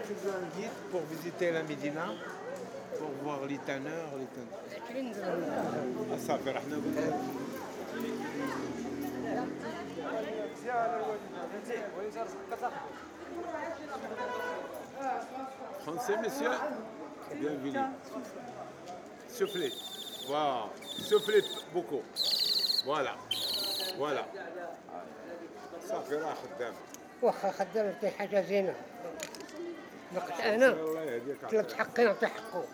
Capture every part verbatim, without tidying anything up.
tu veux un guide pour visiter la Médina, pour voir les tanneurs, les tanneurs. Ah, ça fait rien. Français, monsieur? Bienvenue. Soufflez. Voilà. Soufflez beaucoup. Voilà. Voilà. صافي راه خدام. واخا خدام نعطيه حاجة زينة. وقت أنا الله يهديك. طلبت حقي نعطي حقه.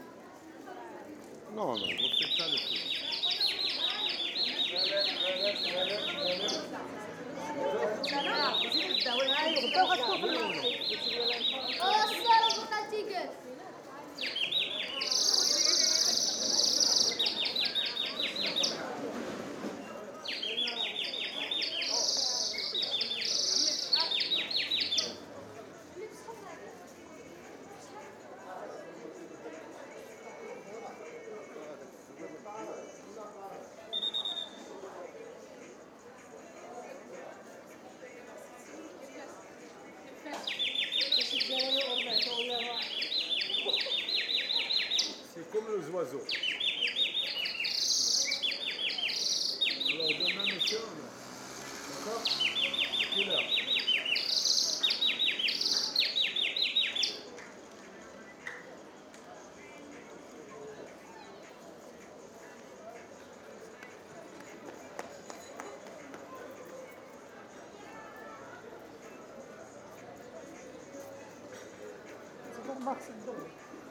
Non, non, vous faites ça le coup. C'est comme les oiseaux. Alors demain, monsieur, d'accord? Quelle heure? Max الدور.